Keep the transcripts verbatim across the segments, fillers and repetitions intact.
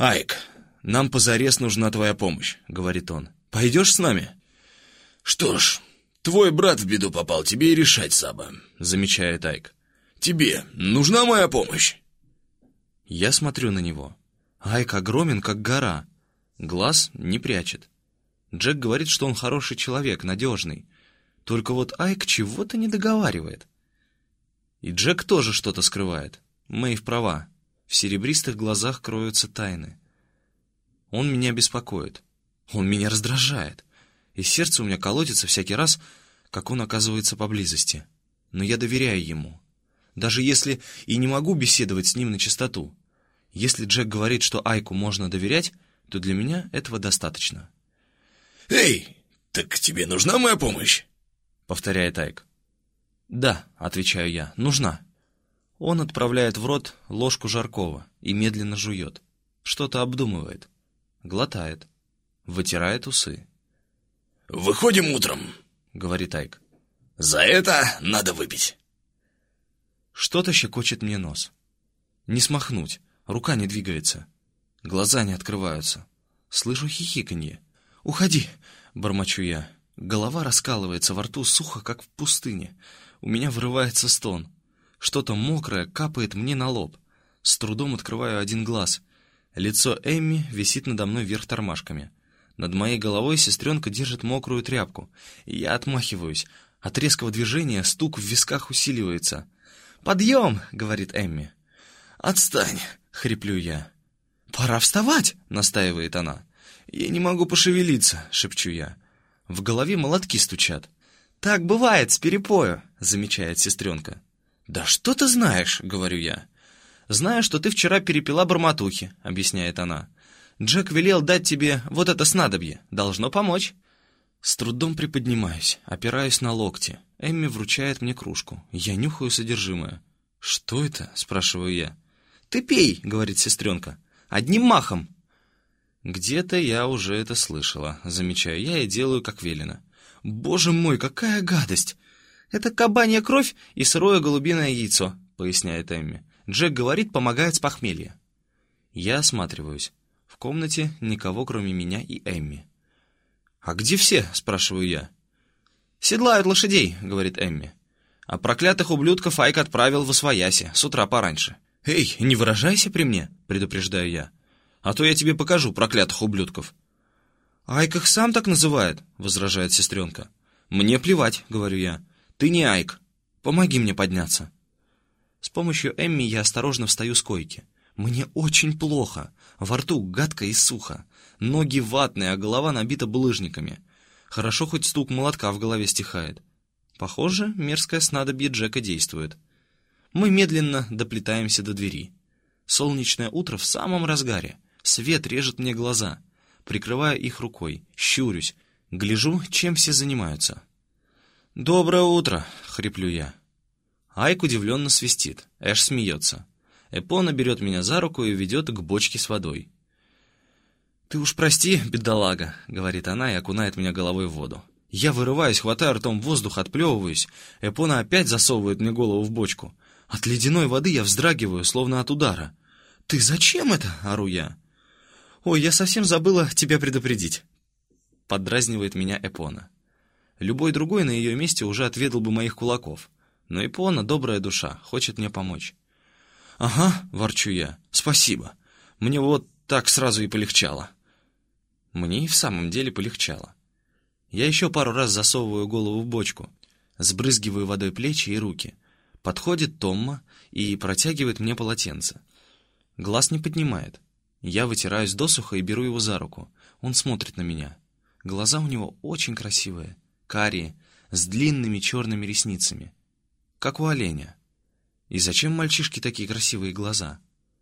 «Айк, нам позарез нужна твоя помощь», — говорит он. «Пойдешь с нами?» «Что ж, твой брат в беду попал, тебе и решать, Саба», — замечает Айк. «Тебе нужна моя помощь?» Я смотрю на него. Айк огромен, как гора. Глаз не прячет. Джек говорит, что он хороший человек, надежный. Только вот Айк чего-то не договаривает. И Джек тоже что-то скрывает. Мэйв права. В серебристых глазах кроются тайны. Он меня беспокоит. Он меня раздражает. И сердце у меня колотится всякий раз, как он оказывается поблизости. Но я доверяю ему. Даже если и не могу беседовать с ним на чистоту. Если Джек говорит, что Айку можно доверять, то для меня этого достаточно. «Эй, так тебе нужна моя помощь?» — повторяет Айк. «Да», — отвечаю я, — «нужна». Он отправляет в рот ложку жаркого и медленно жует. Что-то обдумывает. Глотает. Вытирает усы. «Выходим утром», — говорит Айк. «За это надо выпить». Что-то щекочет мне нос. Не смахнуть. Рука не двигается. Глаза не открываются. Слышу хихиканье. «Уходи!» — бормочу я. Голова раскалывается, во рту сухо, как в пустыне. У меня вырывается стон. Что-то мокрое капает мне на лоб. С трудом открываю один глаз. Лицо Эмми висит надо мной вверх тормашками. Над моей головой сестренка держит мокрую тряпку. Я отмахиваюсь. От резкого движения стук в висках усиливается. «Подъем!» — говорит Эмми. «Отстань!» — хриплю я. «Пора вставать!» — настаивает она. «Я не могу пошевелиться!» — шепчу я. В голове молотки стучат. «Так бывает с перепою!» — замечает сестренка. «Да что ты знаешь?» — говорю я. «Знаю, что ты вчера перепила бормотухи», — объясняет она. «Джек велел дать тебе вот это снадобье. Должно помочь». С трудом приподнимаюсь, опираюсь на локти. Эмми вручает мне кружку. Я нюхаю содержимое. «Что это?» — спрашиваю я. «Ты пей», — говорит сестренка. «Одним махом». «Где-то я уже это слышала», — замечаю я и делаю, как велено. «Боже мой, какая гадость!» «Это кабанья кровь и сырое голубиное яйцо», — поясняет Эмми. «Джек говорит, помогает с похмелья». Я осматриваюсь. В комнате никого, кроме меня и Эмми. «А где все?» — спрашиваю я. «Седлают лошадей», — говорит Эмми. «А проклятых ублюдков Айк отправил в освояси, с утра пораньше». «Эй, не выражайся при мне», — предупреждаю я. «А то я тебе покажу проклятых ублюдков». «Айк их сам так называет», — возражает сестренка. «Мне плевать», — говорю я. «Ты не Айк. Помоги мне подняться». С помощью Эмми я осторожно встаю с койки. Мне очень плохо. Во рту гадко и сухо. Ноги ватные, а голова набита булыжниками. Хорошо, хоть стук молотка в голове стихает. Похоже, мерзкое снадобье Джека действует. Мы медленно доплетаемся до двери. Солнечное утро в самом разгаре. Свет режет мне глаза. Прикрываю их рукой, щурюсь, гляжу, чем все занимаются. «Доброе утро!» — хриплю я. Айк удивленно свистит, Эш смеется. Эпона берет меня за руку и ведет к бочке с водой. «Ты уж прости, бедолага», — говорит она и окунает меня головой в воду. Я вырываюсь, хватаю ртом воздух, отплевываюсь. Эпона опять засовывает мне голову в бочку. От ледяной воды я вздрагиваю, словно от удара. «Ты зачем это?» — ору я. «Ой, я совсем забыла тебя предупредить», — поддразнивает меня Эпона. Любой другой на ее месте уже отведал бы моих кулаков. Но Эпона, добрая душа, хочет мне помочь. «Ага», — ворчу я, — «спасибо. Мне вот так сразу и полегчало». Мне и в самом деле полегчало. Я еще пару раз засовываю голову в бочку, сбрызгиваю водой плечи и руки. Подходит Томма и протягивает мне полотенце. Глаз не поднимает. Я вытираюсь досуха и беру его за руку. Он смотрит на меня. Глаза у него очень красивые, карие, с длинными черными ресницами, как у оленя. И зачем мальчишке такие красивые глаза?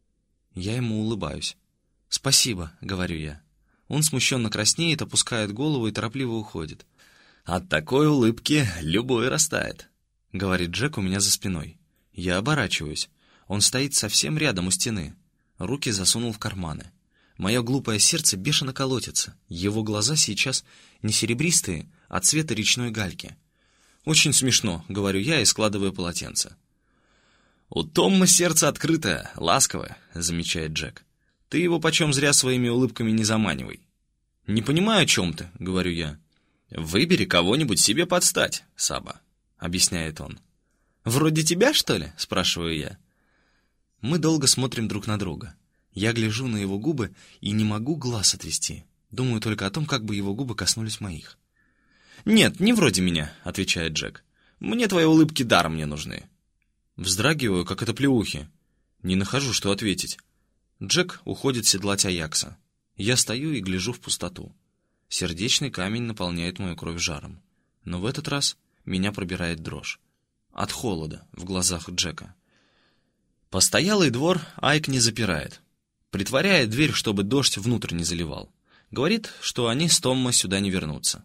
Я ему улыбаюсь. «Спасибо», — говорю я. Он смущенно краснеет, опускает голову и торопливо уходит. «От такой улыбки любой растает», — говорит Джек у меня за спиной. Я оборачиваюсь. Он стоит совсем рядом у стены. Руки засунул в карманы. Мое глупое сердце бешено колотится. Его глаза сейчас не серебристые, а цвета речной гальки. «Очень смешно», — говорю я и складываю полотенце. «У Томма сердце открытое, ласковое», — замечает Джек. Ты его почем зря своими улыбками не заманивай. «Не понимаю, о чем ты», — говорю я. «Выбери кого-нибудь себе подстать, Саба», — объясняет он. «Вроде тебя, что ли?» — спрашиваю я. Мы долго смотрим друг на друга. Я гляжу на его губы и не могу глаз отвести. Думаю только о том, как бы его губы коснулись моих. «Нет, не вроде меня», — отвечает Джек. «Мне твои улыбки даром не нужны». Вздрагиваю, как от оплеухи. Не нахожу, что ответить. Джек уходит седлать Аякса. Я стою и гляжу в пустоту. Сердечный камень наполняет мою кровь жаром. Но в этот раз меня пробирает дрожь. От холода в глазах Джека. Постоялый двор Айк не запирает. Притворяет дверь, чтобы дождь внутрь не заливал. Говорит, что они с Томмо сюда не вернутся.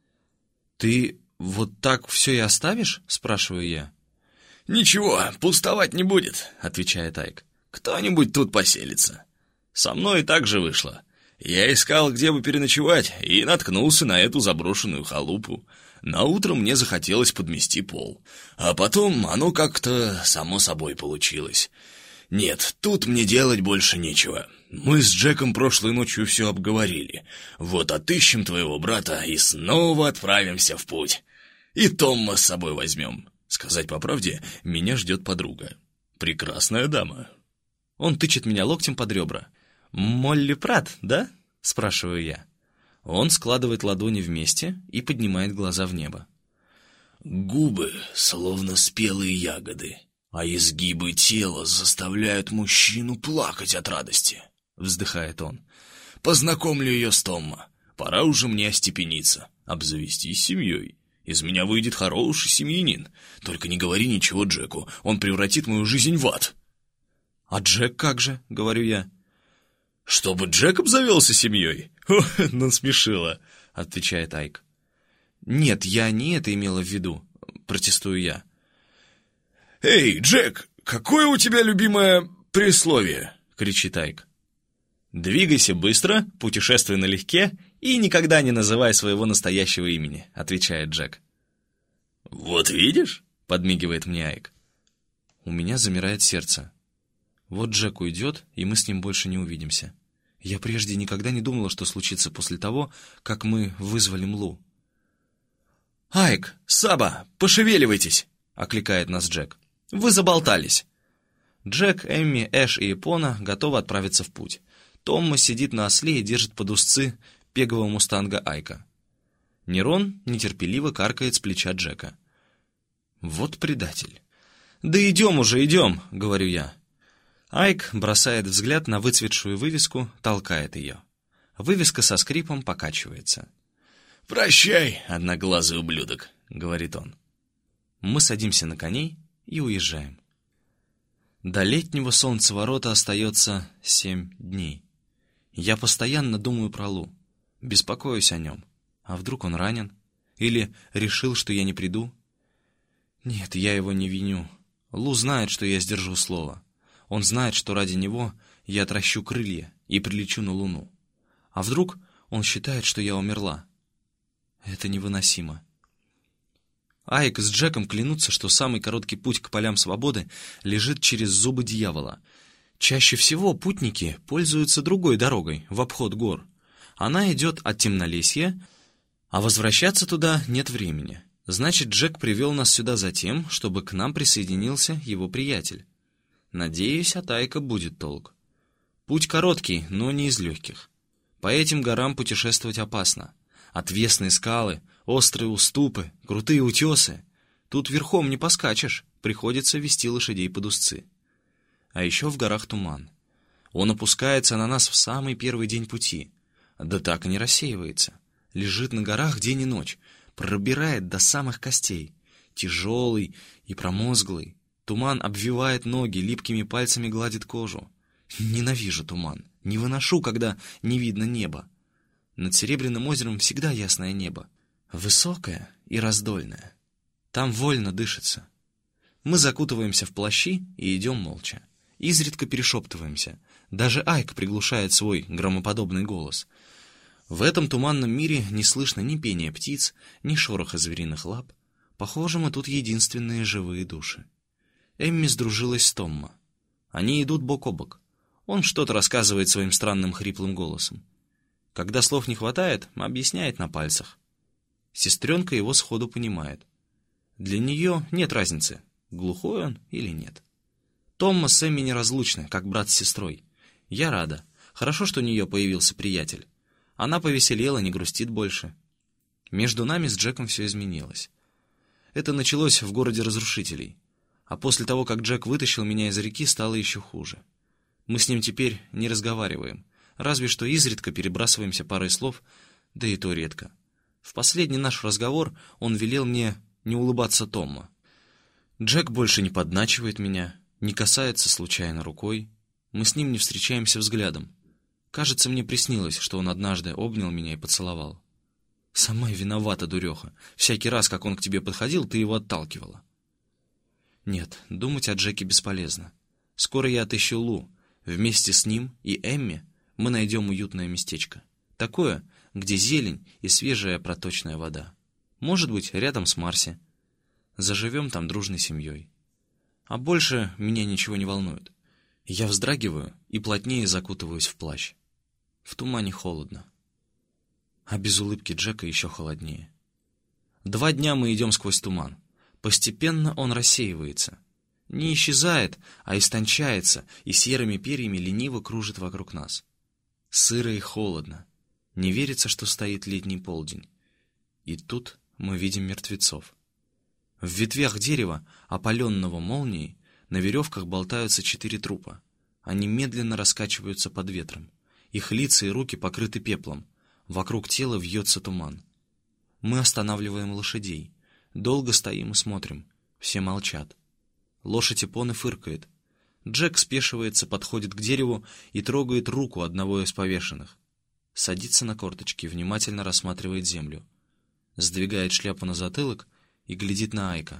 «Ты вот так все и оставишь?» — спрашиваю я. «Ничего, пустовать не будет», — отвечает Айк. «Кто-нибудь тут поселится. Со мной так же вышло. Я искал, где бы переночевать, и наткнулся на эту заброшенную халупу. Наутро мне захотелось подмести пол. А потом оно как-то само собой получилось. Нет, тут мне делать больше нечего. Мы с Джеком прошлой ночью все обговорили. Вот отыщем твоего брата и снова отправимся в путь. И Томма с собой возьмем. Сказать по правде, меня ждет подруга. Прекрасная дама». Он тычет меня локтем под ребра. «Молли Прат, да?» — спрашиваю я. Он складывает ладони вместе и поднимает глаза в небо. «Губы, словно спелые ягоды, а изгибы тела заставляют мужчину плакать от радости», — вздыхает он. «Познакомлю ее с Томмо. Пора уже мне остепениться, обзавестись семьей. Из меня выйдет хороший семьянин. Только не говори ничего Джеку, он превратит мою жизнь в ад». «А Джек как же?» — говорю я. «Чтобы Джек обзавелся семьей?» «О, насмешила», — отвечает Айк. «Нет, я не это имела в виду», — протестую я. «Эй, Джек, какое у тебя любимое присловие?» — кричит Айк. «Двигайся быстро, путешествуй налегке и никогда не называй своего настоящего имени», — отвечает Джек. «Вот видишь?» — подмигивает мне Айк. У меня замирает сердце. Вот Джек уйдет, и мы с ним больше не увидимся. Я прежде никогда не думала, что случится после того, как мы вызвали Млу. «Айк, Саба, пошевеливайтесь!» — окликает нас Джек. «Вы заболтались!» Джек, Эмми, Эш и Эпона готовы отправиться в путь. Томма сидит на осле и держит под узцы пегового мустанга Айка. Нерон нетерпеливо каркает с плеча Джека. Вот предатель. «Да идем уже, идем!» — говорю я. Айк бросает взгляд на выцветшую вывеску, толкает ее. Вывеска со скрипом покачивается. «Прощай, одноглазый ублюдок», — говорит он. Мы садимся на коней и уезжаем. До летнего солнцеворота остается семь дней. Я постоянно думаю про Лу, беспокоюсь о нем. А вдруг он ранен? Или решил, что я не приду? Нет, я его не виню. Лу знает, что я сдержу слово. Он знает, что ради него я отращу крылья и прилечу на Луну. А вдруг он считает, что я умерла? Это невыносимо. Айк с Джеком клянутся, что самый короткий путь к полям свободы лежит через зубы дьявола. Чаще всего путники пользуются другой дорогой, в обход гор. Она идет от Темнолесья, а возвращаться туда нет времени. Значит, Джек привел нас сюда за тем, чтобы к нам присоединился его приятель. Надеюсь, от Айка будет толк. Путь короткий, но не из легких. По этим горам путешествовать опасно. Отвесные скалы, острые уступы, крутые утесы. Тут верхом не поскачешь, приходится вести лошадей под узцы. А еще в горах туман. Он опускается на нас в самый первый день пути. Да так и не рассеивается. Лежит на горах день и ночь, пробирает до самых костей. Тяжелый и промозглый. Туман обвивает ноги, липкими пальцами гладит кожу. Ненавижу туман, не выношу, когда не видно неба. Над Серебряным озером всегда ясное небо. Высокое и раздольное. Там вольно дышится. Мы закутываемся в плащи и идем молча. Изредка перешептываемся. Даже Айк приглушает свой громоподобный голос. В этом туманном мире не слышно ни пения птиц, ни шороха звериных лап. Похоже, мы тут единственные живые души. Эмми сдружилась с Томмо. Они идут бок о бок. Он что-то рассказывает своим странным хриплым голосом. Когда слов не хватает, объясняет на пальцах. Сестренка его сходу понимает. Для нее нет разницы, глухой он или нет. Томма с Эмми неразлучны, как брат с сестрой. Я рада. Хорошо, что у нее появился приятель. Она повеселела, не грустит больше. Между нами с Джеком все изменилось. Это началось в городе разрушителей. А после того, как Джек вытащил меня из реки, стало еще хуже. Мы с ним теперь не разговариваем. Разве что изредка перебрасываемся парой слов, да и то редко. В последний наш разговор он велел мне не улыбаться Томма. Джек больше не подначивает меня, не касается случайно рукой. Мы с ним не встречаемся взглядом. Кажется, мне приснилось, что он однажды обнял меня и поцеловал. Сама виновата, дуреха. Всякий раз, как он к тебе подходил, ты его отталкивала. Нет, думать о Джеке бесполезно. Скоро я отыщу Лу. Вместе с ним и Эмми мы найдем уютное местечко. Такое, где зелень и свежая проточная вода. Может быть, рядом с Марси. Заживем там дружной семьей. А больше меня ничего не волнует. Я вздрагиваю и плотнее закутываюсь в плащ. В тумане холодно. А без улыбки Джека еще холоднее. Два дня мы идем сквозь туман. Постепенно он рассеивается. Не исчезает, а истончается и серыми перьями лениво кружит вокруг нас. Сыро и холодно. Не верится, что стоит летний полдень. И тут мы видим мертвецов. В ветвях дерева, опаленного молнией, на веревках болтаются четыре трупа. Они медленно раскачиваются под ветром. Их лица и руки покрыты пеплом. Вокруг тела вьется туман. Мы останавливаем лошадей. Долго стоим и смотрим. Все молчат. Лошадь Эпоны фыркает. Джек спешивается, подходит к дереву и трогает руку одного из повешенных. Садится на корточки, внимательно рассматривает землю. Сдвигает шляпу на затылок и глядит на Айка.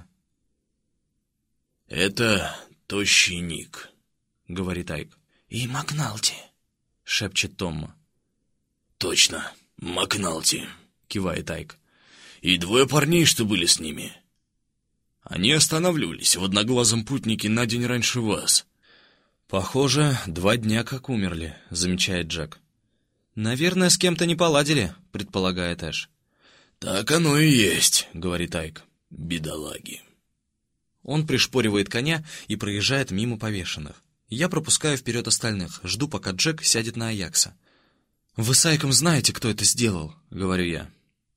«Это тощий Ник», — говорит Айк. «И Макналти», — шепчет Томма. «Точно, Макналти», — кивает Айк. «И двое парней, что были с ними. Они останавливались в одноглазом путнике на день раньше вас». «Похоже, два дня как умерли», — замечает Джек. «Наверное, с кем-то не поладили», — предполагает Эш. «Так оно и есть», — говорит Айк. «Бедолаги». Он пришпоривает коня и проезжает мимо повешенных. Я пропускаю вперед остальных, жду, пока Джек сядет на Аякса. «Вы с Айком знаете, кто это сделал?» — говорю я.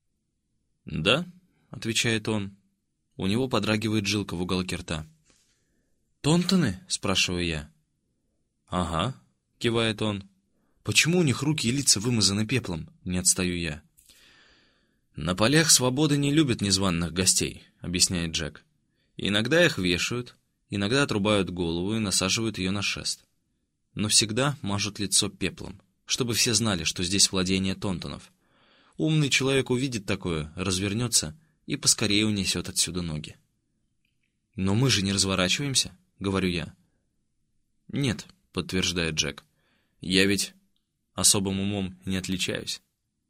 «Да», — отвечает он. У него подрагивает жилка в уголке рта. «Тонтоны?» — спрашиваю я. «Ага», — кивает он. «Почему у них руки и лица вымазаны пеплом?» — не отстаю я. «На полях свободы не любят незваных гостей», — объясняет Джек. «Иногда их вешают, иногда отрубают голову и насаживают ее на шест. Но всегда мажут лицо пеплом, чтобы все знали, что здесь владение Тонтонов. Умный человек увидит такое, развернется и поскорее унесет отсюда ноги». «Но мы же не разворачиваемся», — говорю я. «Нет», — подтверждает Джек. «Я ведь особым умом не отличаюсь».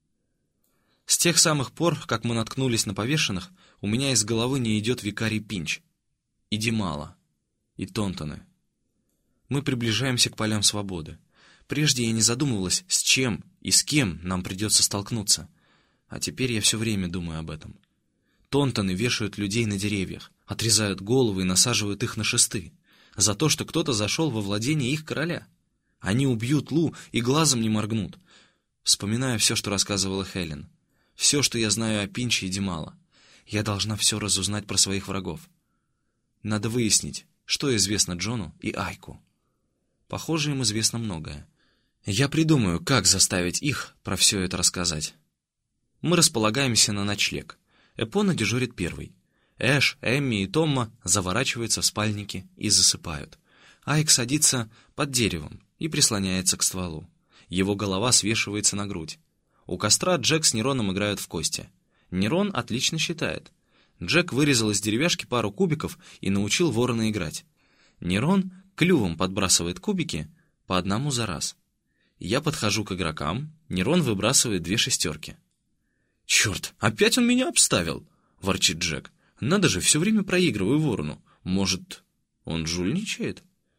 С тех самых пор, как мы наткнулись на повешенных, у меня из головы не идет викарий Пинч, и Димала, и Тонтоны. Мы приближаемся к полям свободы. Прежде я не задумывалась, с чем и с кем нам придется столкнуться, а теперь я все время думаю об этом. Тонтоны вешают людей на деревьях, отрезают головы и насаживают их на шесты, за то, что кто-то зашел во владение их короля. Они убьют Лу и глазом не моргнут. Вспоминаю все, что рассказывала Хелен. Все, что я знаю о Пинче и Димала. Я должна все разузнать про своих врагов. Надо выяснить, что известно Джону и Айку. Похоже, им известно многое. Я придумаю, как заставить их про все это рассказать. Мы располагаемся на ночлег. Эпона дежурит первый. Эш, Эмми и Томма заворачиваются в спальники и засыпают. Айк садится под деревом и прислоняется к стволу. Его голова свешивается на грудь. У костра Джек с Нероном играют в кости. Нерон отлично считает. Джек вырезал из деревяшки пару кубиков и научил ворона играть. Нерон клювом подбрасывает кубики по одному за раз. Я подхожу к игрокам, Нерон выбрасывает две шестерки. «Черт, опять он меня обставил!» — ворчит Джек. «Надо же, все время проигрываю ворону. Может, он жульничает?»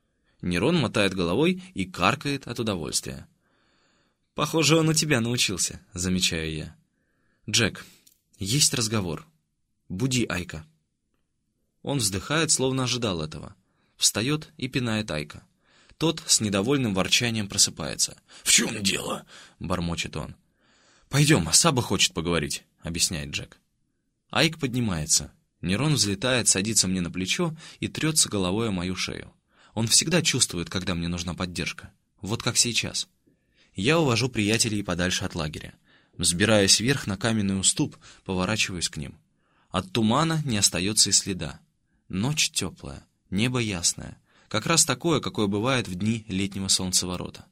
Нерон мотает головой и каркает от удовольствия. «Похоже, он у тебя научился», — замечаю я. «Джек, есть разговор. Буди Айка». Он вздыхает, словно ожидал этого. Встает и пинает Айка. Тот с недовольным ворчанием просыпается. «В чем дело?» — бормочет он. «Пойдем, Саба хочет поговорить», — объясняет Джек. Айк поднимается. Нерон взлетает, садится мне на плечо и трется головой о мою шею. Он всегда чувствует, когда мне нужна поддержка. Вот как сейчас. Я увожу приятелей подальше от лагеря. Взбираясь вверх на каменный уступ, поворачиваюсь к ним. От тумана не остается и следа. Ночь теплая, небо ясное. Как раз такое, какое бывает в дни летнего солнцеворота.